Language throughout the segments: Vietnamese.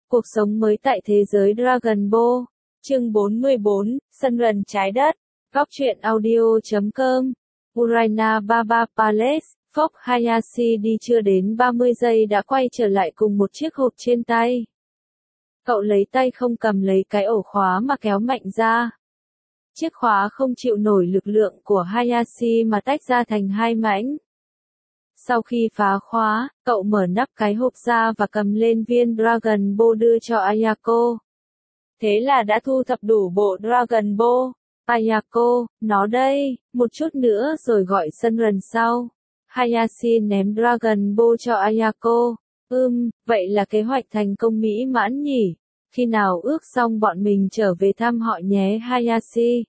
Cuộc sống mới tại thế giới Dragon Ball. Chương 44, Sân Rần Trái Đất. Góc truyện audio.com. Uraina Baba Palace. Phốc Hayashi đi chưa đến 30 giây đã quay trở lại cùng một chiếc hộp trên tay. Cậu lấy tay không cầm lấy cái ổ khóa mà kéo mạnh ra. Chiếc khóa không chịu nổi lực lượng của Hayashi mà tách ra thành hai mảnh. Sau khi phá khóa, cậu mở nắp cái hộp ra và cầm lên viên Dragon Ball đưa cho Ayako. Thế là đã thu thập đủ bộ Dragon Ball. Ayako, nó đây, một chút nữa rồi gọi sân rần sau. Hayashi ném Dragon Ball cho Ayako. Vậy là kế hoạch thành công mỹ mãn nhỉ? Khi nào ước xong bọn mình trở về thăm họ nhé Hayashi.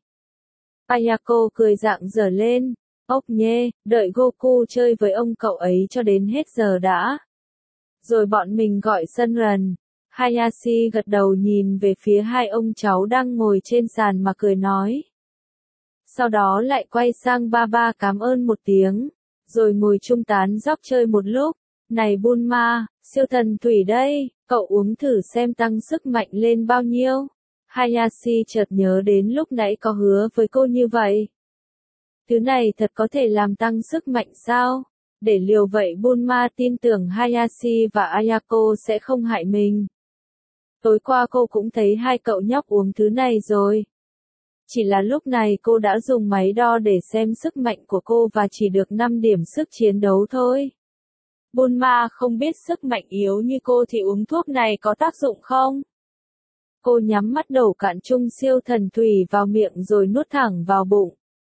Ayako cười rạng rỡ lên. Ốc nhê, đợi Goku chơi với ông cậu ấy cho đến hết giờ đã. Rồi bọn mình gọi sân rần. Hayashi gật đầu nhìn về phía hai ông cháu đang ngồi trên sàn mà cười nói. Sau đó lại quay sang Baba cảm ơn một tiếng, rồi ngồi chung tán dóc chơi một lúc. Này Bulma, siêu thần thủy đây, cậu uống thử xem tăng sức mạnh lên bao nhiêu. Hayashi chợt nhớ đến lúc nãy có hứa với cô như vậy. Thứ này thật có thể làm tăng sức mạnh sao? Để liều vậy Bulma tin tưởng Hayashi và Ayako sẽ không hại mình. Tối qua cô cũng thấy hai cậu nhóc uống thứ này rồi. Chỉ là lúc này cô đã dùng máy đo để xem sức mạnh của cô và chỉ được 5 điểm sức chiến đấu thôi. Bulma không biết sức mạnh yếu như cô thì uống thuốc này có tác dụng không? Cô nhắm mắt đổ cạn chung siêu thần thủy vào miệng rồi nuốt thẳng vào bụng.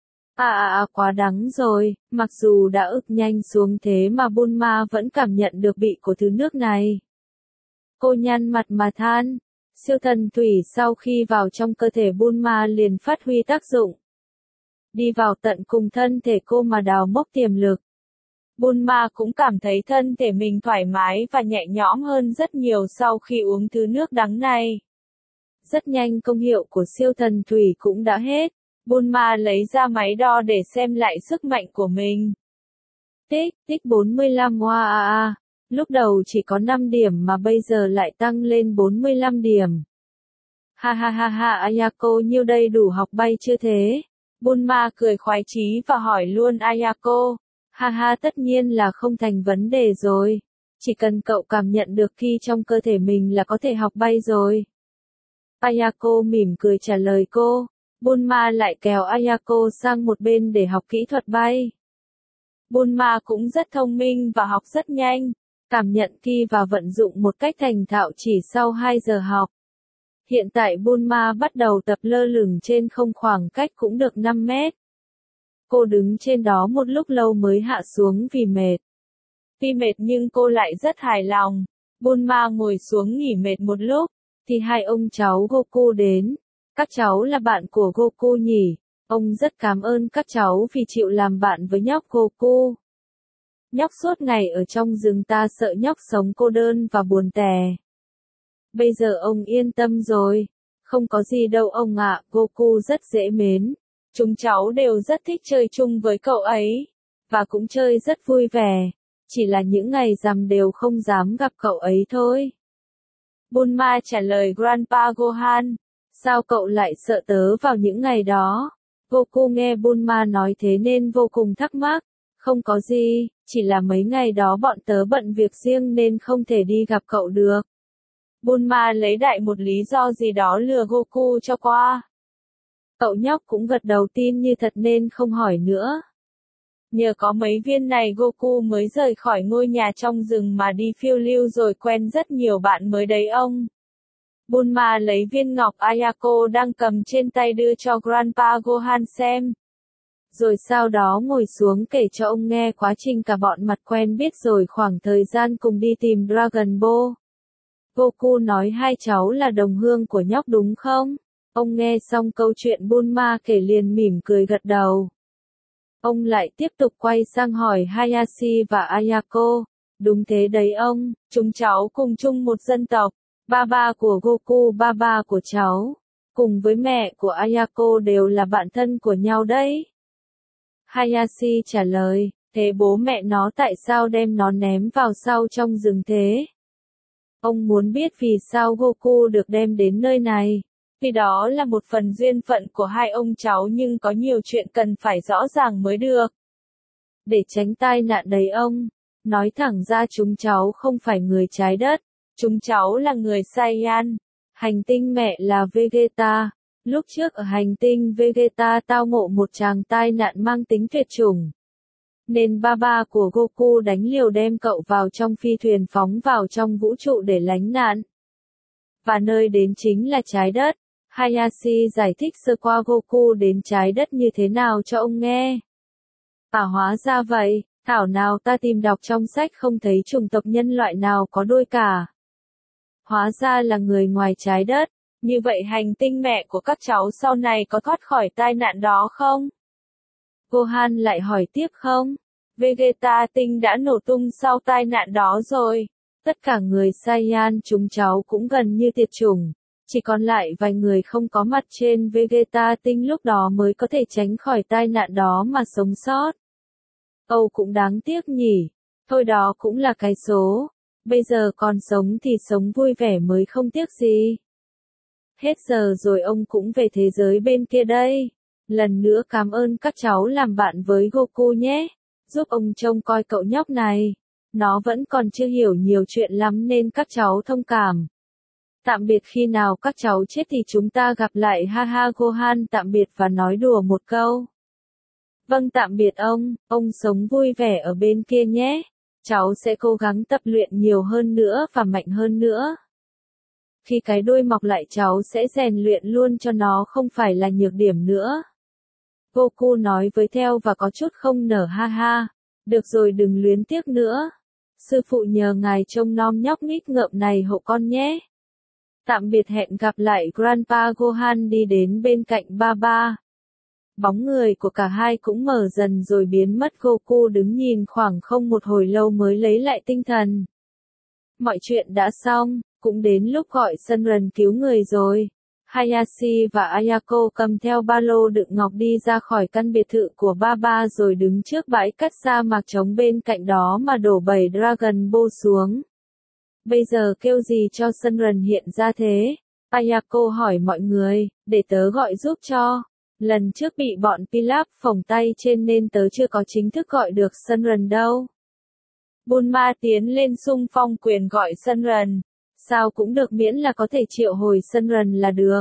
Quá đắng rồi, mặc dù đã ực nhanh xuống thế mà Bulma vẫn cảm nhận được vị của thứ nước này. Cô nhăn mặt mà than, siêu thần thủy sau khi vào trong cơ thể Bulma liền phát huy tác dụng. Đi vào tận cùng thân thể cô mà đào móc tiềm lực. Bulma cũng cảm thấy thân thể mình thoải mái và nhẹ nhõm hơn rất nhiều sau khi uống thứ nước đắng này. Rất nhanh công hiệu của siêu thần thủy cũng đã hết. Bulma lấy ra máy đo để xem lại sức mạnh của mình. Tích 45 lúc đầu chỉ có 5 điểm mà bây giờ lại tăng lên 45 điểm. Ayako nhiêu đây đủ học bay chưa thế? Bulma cười khoái chí và hỏi luôn Ayako. Tất nhiên là không thành vấn đề rồi. Chỉ cần cậu cảm nhận được ki trong cơ thể mình là có thể học bay rồi. Ayako mỉm cười trả lời cô. Bulma lại kéo Ayako sang một bên để học kỹ thuật bay. Bulma cũng rất thông minh và học rất nhanh, cảm nhận ki và vận dụng một cách thành thạo chỉ sau 2 giờ học. Hiện tại Bulma bắt đầu tập lơ lửng trên không khoảng cách cũng được 5 mét. Cô đứng trên đó một lúc lâu mới hạ xuống vì mệt. Tuy mệt nhưng cô lại rất hài lòng. Bulma ngồi xuống nghỉ mệt một lúc, thì hai ông cháu Goku đến. Các cháu là bạn của Goku nhỉ? Ông rất cảm ơn các cháu vì chịu làm bạn với nhóc Goku. Nhóc suốt ngày ở trong rừng ta sợ nhóc sống cô đơn và buồn tẻ. Bây giờ ông yên tâm rồi. Không có gì đâu ông ạ, Goku rất dễ mến. Chúng cháu đều rất thích chơi chung với cậu ấy. Và cũng chơi rất vui vẻ. Chỉ là những ngày rằm đều không dám gặp cậu ấy thôi. Bulma trả lời Grandpa Gohan. Sao cậu lại sợ tớ vào những ngày đó? Goku nghe Bulma nói thế nên vô cùng thắc mắc. Không có gì, chỉ là mấy ngày đó bọn tớ bận việc riêng nên không thể đi gặp cậu được. Bulma lấy đại một lý do gì đó lừa Goku cho qua. Cậu nhóc cũng gật đầu tin như thật nên không hỏi nữa. Nhờ có mấy viên này Goku mới rời khỏi ngôi nhà trong rừng mà đi phiêu lưu rồi quen rất nhiều bạn mới đấy ông. Bulma lấy viên ngọc Ayako đang cầm trên tay đưa cho Grandpa Gohan xem. Rồi sau đó ngồi xuống kể cho ông nghe quá trình cả bọn mặt quen biết rồi khoảng thời gian cùng đi tìm Dragon Ball. Goku nói hai cháu là đồng hương của nhóc đúng không? Ông nghe xong câu chuyện Bulma kể liền mỉm cười gật đầu. Ông lại tiếp tục quay sang hỏi Hayashi và Ayako. Đúng thế đấy ông, chúng cháu cùng chung một dân tộc. Baba của Goku, baba của cháu, cùng với mẹ của Ayako đều là bạn thân của nhau đấy. Hayashi trả lời, thế bố mẹ nó tại sao đem nó ném vào sau trong rừng thế? Ông muốn biết vì sao Goku được đem đến nơi này. Vì đó là một phần duyên phận của hai ông cháu nhưng có nhiều chuyện cần phải rõ ràng mới được. Để tránh tai nạn đấy ông. Nói thẳng ra chúng cháu không phải người trái đất. Chúng cháu là người Saiyan. Hành tinh mẹ là Vegeta. Lúc trước ở hành tinh Vegeta tao ngộ một tràng tai nạn mang tính tuyệt chủng. Nên ba của Goku đánh liều đem cậu vào trong phi thuyền phóng vào trong vũ trụ để lánh nạn. Và nơi đến chính là trái đất. Hayashi giải thích sơ qua Goku đến trái đất như thế nào cho ông nghe. Hóa ra vậy, thảo nào ta tìm đọc trong sách không thấy chủng tộc nhân loại nào có đôi cả. Hóa ra là người ngoài trái đất. Như vậy hành tinh mẹ của các cháu sau này có thoát khỏi tai nạn đó không? Gohan lại hỏi tiếp không? Vegeta tinh đã nổ tung sau tai nạn đó rồi. Tất cả người Saiyan chúng cháu cũng gần như tuyệt chủng. Chỉ còn lại vài người không có mặt trên Vegeta tinh lúc đó mới có thể tránh khỏi tai nạn đó mà sống sót. Âu cũng đáng tiếc nhỉ. Thôi đó cũng là cái số. Bây giờ còn sống thì sống vui vẻ mới không tiếc gì. Hết giờ rồi ông cũng về thế giới bên kia đây. Lần nữa cảm ơn các cháu làm bạn với Goku nhé. Giúp ông trông coi cậu nhóc này. Nó vẫn còn chưa hiểu nhiều chuyện lắm nên các cháu thông cảm. Tạm biệt, khi nào các cháu chết thì chúng ta gặp lại, ha ha. Gohan tạm biệt và nói đùa một câu. Vâng, tạm biệt ông sống vui vẻ ở bên kia nhé. Cháu sẽ cố gắng tập luyện nhiều hơn nữa và mạnh hơn nữa. Khi cái đuôi mọc lại cháu sẽ rèn luyện luôn cho nó không phải là nhược điểm nữa. Goku nói với theo và có chút không nở, ha ha. Được rồi, đừng luyến tiếc nữa. Sư phụ nhờ ngài trông nom nhóc nghịch ngợm này hộ con nhé. Tạm biệt, hẹn gặp lại. Grandpa Gohan đi đến bên cạnh ba. Bóng người của cả hai cũng mờ dần rồi biến mất. Goku đứng nhìn khoảng không một hồi lâu mới lấy lại tinh thần. Mọi chuyện đã xong, cũng đến lúc gọi Sunren cứu người rồi. Hayashi và Ayako cầm theo ba lô đựng ngọc đi ra khỏi căn biệt thự của ba rồi đứng trước bãi cát sa mạc trống bên cạnh đó mà đổ 7 Dragon Ball xuống. Bây giờ kêu gì cho Sunren hiện ra thế? Ayako hỏi mọi người, để tớ gọi giúp cho. Lần trước bị bọn Pilaf phồng tay trên nên tớ chưa có chính thức gọi được Sunren đâu. Bulma tiến lên xung phong quyền gọi Sunren. Sao cũng được miễn là có thể triệu hồi Sunren là được.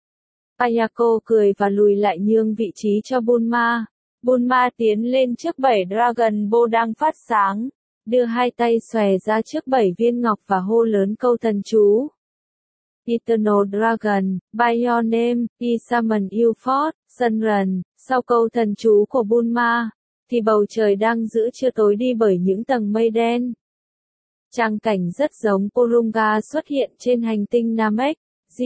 Ayako cười và lùi lại nhường vị trí cho Bulma. Bulma tiến lên trước 7 Dragon Ball đang phát sáng. Đưa hai tay xòe ra trước 7 viên ngọc và hô lớn câu thần chú. Eternal Dragon, by your name, I summon you forth, Sunren. Sau câu thần chú của Bulma, thì bầu trời đang giữa trưa tối đi bởi những tầng mây đen. Tràng cảnh rất giống Porunga xuất hiện trên hành tinh Namek.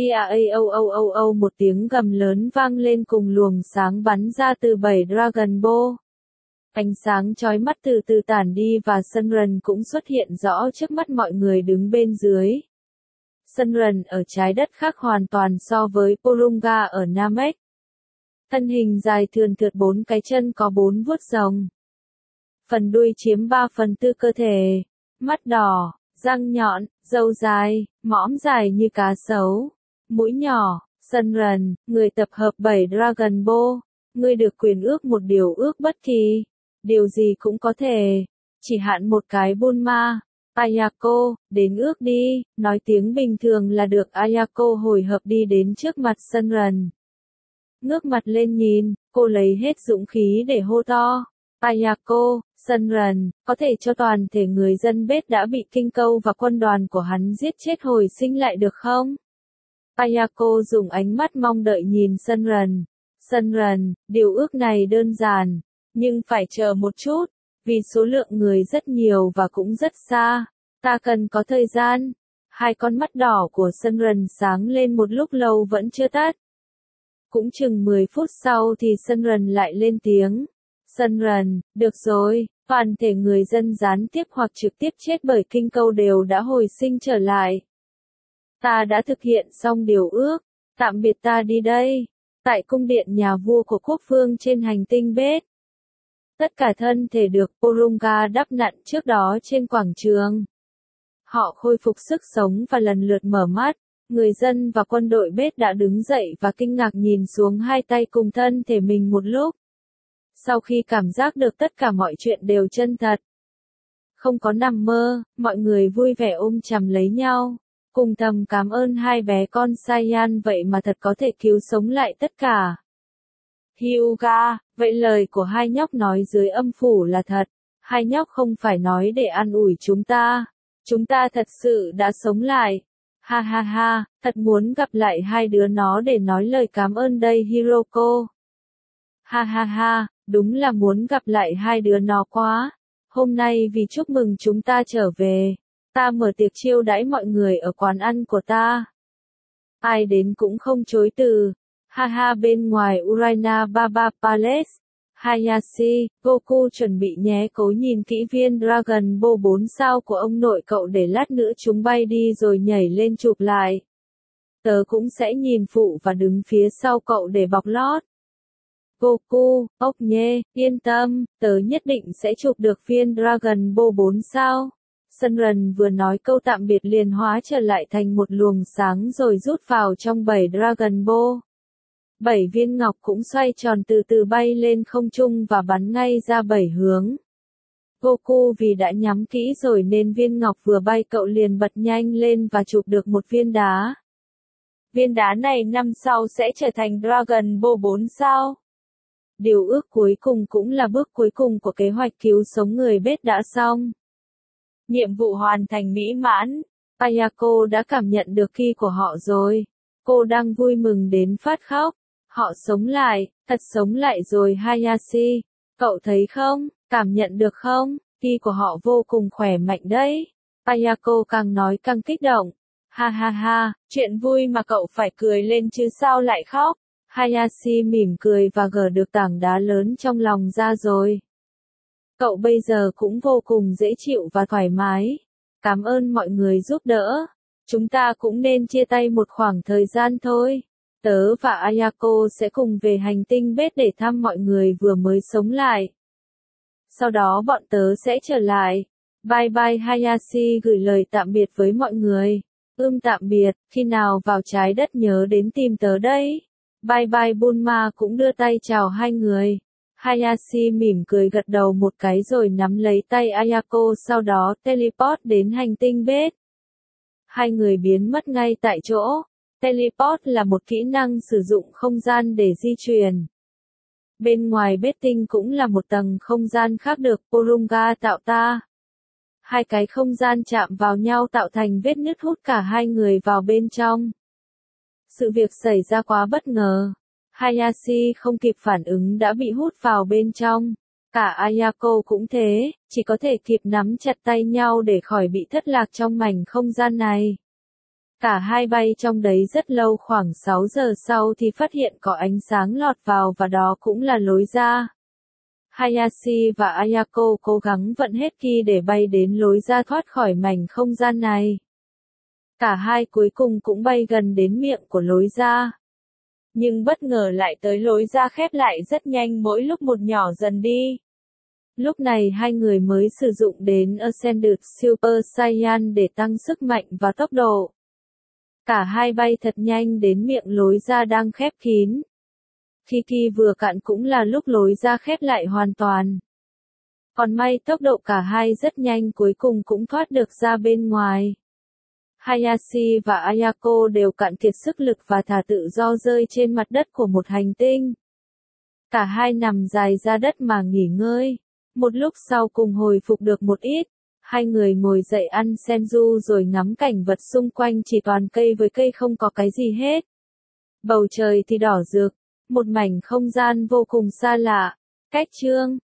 Gaao, một tiếng gầm lớn vang lên cùng luồng sáng bắn ra từ 7 Dragon Ball. Ánh sáng chói mắt từ từ tản đi và Sunren cũng xuất hiện rõ trước mắt mọi người đứng bên dưới. Sunren ở trái đất khác hoàn toàn so với Porunga ở Namek. Thân hình dài thườn thượt, 4 cái chân có 4 vuốt rồng. Phần đuôi chiếm 3/4 cơ thể. Mắt đỏ, răng nhọn, râu dài, mõm dài như cá sấu. Mũi nhỏ. Sunren, người tập hợp 7 Dragon Ball. Ngươi được quyền ước một điều ước bất kỳ. Điều gì cũng có thể. Chỉ hạn một cái. Bulma. Ayako, đến ước đi, nói tiếng bình thường là được. Ayako hồi hộp đi đến trước mặt Sunren. Ngước mặt lên nhìn, cô lấy hết dũng khí để hô to. Ayako, Sunren, có thể cho toàn thể người dân Bết đã bị Kinh Câu và quân đoàn của hắn giết chết hồi sinh lại được không? Ayako dùng ánh mắt mong đợi nhìn Sunren. Sunren, điều ước này đơn giản, nhưng phải chờ một chút, vì số lượng người rất nhiều và cũng rất xa. Ta cần có thời gian. Hai con mắt đỏ của Sunren sáng lên một lúc lâu vẫn chưa tắt. Cũng chừng 10 phút sau thì Sunren lại lên tiếng. Sunren, được rồi, toàn thể người dân gián tiếp hoặc trực tiếp chết bởi Kinh Câu đều đã hồi sinh trở lại. Ta đã thực hiện xong điều ước, tạm biệt, ta đi đây. Tại cung điện nhà vua của quốc vương trên hành tinh Bết. Tất cả thân thể được Porunga đắp nặn trước đó trên quảng trường. Họ khôi phục sức sống và lần lượt mở mắt. Người dân và quân đội Bết đã đứng dậy và kinh ngạc nhìn xuống hai tay cùng thân thể mình một lúc. Sau khi cảm giác được tất cả mọi chuyện đều chân thật, không có nằm mơ, mọi người vui vẻ ôm chầm lấy nhau, cùng thầm cảm ơn hai bé con Saiyan vậy mà thật có thể cứu sống lại tất cả. Hyuga, vậy lời của hai nhóc nói dưới âm phủ là thật. Hai nhóc không phải nói để an ủi chúng ta. Chúng ta thật sự đã sống lại. Ha ha ha, thật muốn gặp lại hai đứa nó để nói lời cảm ơn đây Hiroko. Ha ha ha, đúng là muốn gặp lại hai đứa nó quá. Hôm nay vì chúc mừng chúng ta trở về, ta mở tiệc chiêu đãi mọi người ở quán ăn của ta. Ai đến cũng không chối từ. Ha ha, bên ngoài Uraina Baba Palace, Hayashi, Goku chuẩn bị nhé, cố nhìn kỹ viên Dragon Ball 4 sao của ông nội cậu để lát nữa chúng bay đi rồi nhảy lên chụp lại. Tớ cũng sẽ nhìn phụ và đứng phía sau cậu để bọc lót. Goku, ốc nhé, yên tâm, tớ nhất định sẽ chụp được viên Dragon Ball 4 sao. Sunrun vừa nói câu tạm biệt liền hóa trở lại thành một luồng sáng rồi rút vào trong 7 Dragon Ball. 7 viên ngọc cũng xoay tròn từ từ bay lên không trung và bắn ngay ra 7 hướng. Goku vì đã nhắm kỹ rồi nên viên ngọc vừa bay cậu liền bật nhanh lên và chụp được một viên đá. Viên đá này năm sau sẽ trở thành Dragon Ball 4 sao. Điều ước cuối cùng cũng là bước cuối cùng của kế hoạch cứu sống người Bết đã xong. Nhiệm vụ hoàn thành mỹ mãn. Ayako đã cảm nhận được ki của họ rồi. Cô đang vui mừng đến phát khóc. Họ sống lại, thật sống lại rồi Hayashi. Cậu thấy không, cảm nhận được không, ki của họ vô cùng khỏe mạnh đấy. Ayako càng nói càng kích động. Ha ha ha, chuyện vui mà cậu phải cười lên chứ sao lại khóc. Hayashi mỉm cười và gỡ được tảng đá lớn trong lòng ra rồi. Cậu bây giờ cũng vô cùng dễ chịu và thoải mái. Cảm ơn mọi người giúp đỡ. Chúng ta cũng nên chia tay một khoảng thời gian thôi. Tớ và Ayako sẽ cùng về hành tinh Bết để thăm mọi người vừa mới sống lại. Sau đó bọn tớ sẽ trở lại. Bye bye Hayashi gửi lời tạm biệt với mọi người. Tạm biệt, khi nào vào trái đất nhớ đến tìm tớ đấy. Bye bye Bulma cũng đưa tay chào hai người. Hayashi mỉm cười gật đầu một cái rồi nắm lấy tay Ayako sau đó teleport đến hành tinh Bết. Hai người biến mất ngay tại chỗ. Teleport là một kỹ năng sử dụng không gian để di chuyển. Bên ngoài Bết tinh cũng là một tầng không gian khác được Porunga tạo ra. Hai cái không gian chạm vào nhau tạo thành vết nứt hút cả hai người vào bên trong. Sự việc xảy ra quá bất ngờ. Hayashi không kịp phản ứng đã bị hút vào bên trong. Cả Ayako cũng thế, chỉ có thể kịp nắm chặt tay nhau để khỏi bị thất lạc trong mảnh không gian này. Cả hai bay trong đấy rất lâu, khoảng 6 giờ sau thì phát hiện có ánh sáng lọt vào và đó cũng là lối ra. Hayashi và Ayako cố gắng vận hết ki để bay đến lối ra thoát khỏi mảnh không gian này. Cả hai cuối cùng cũng bay gần đến miệng của lối ra. Nhưng bất ngờ lại tới lối ra khép lại rất nhanh mỗi lúc một nhỏ dần đi. Lúc này hai người mới sử dụng đến Ascended Super Saiyan để tăng sức mạnh và tốc độ. Cả hai bay thật nhanh đến miệng lối ra đang khép kín. Khi ki vừa cạn cũng là lúc lối ra khép lại hoàn toàn. Còn may tốc độ cả hai rất nhanh cuối cùng cũng thoát được ra bên ngoài. Hayashi và Ayako đều cạn kiệt sức lực và thả tự do rơi trên mặt đất của một hành tinh. Cả hai nằm dài ra đất mà nghỉ ngơi. Một lúc sau cùng hồi phục được một ít. Hai người ngồi dậy ăn xem du rồi ngắm cảnh vật xung quanh, chỉ toàn cây với cây không có cái gì hết. Bầu trời thì đỏ rực, một mảnh không gian vô cùng xa lạ. Cách chương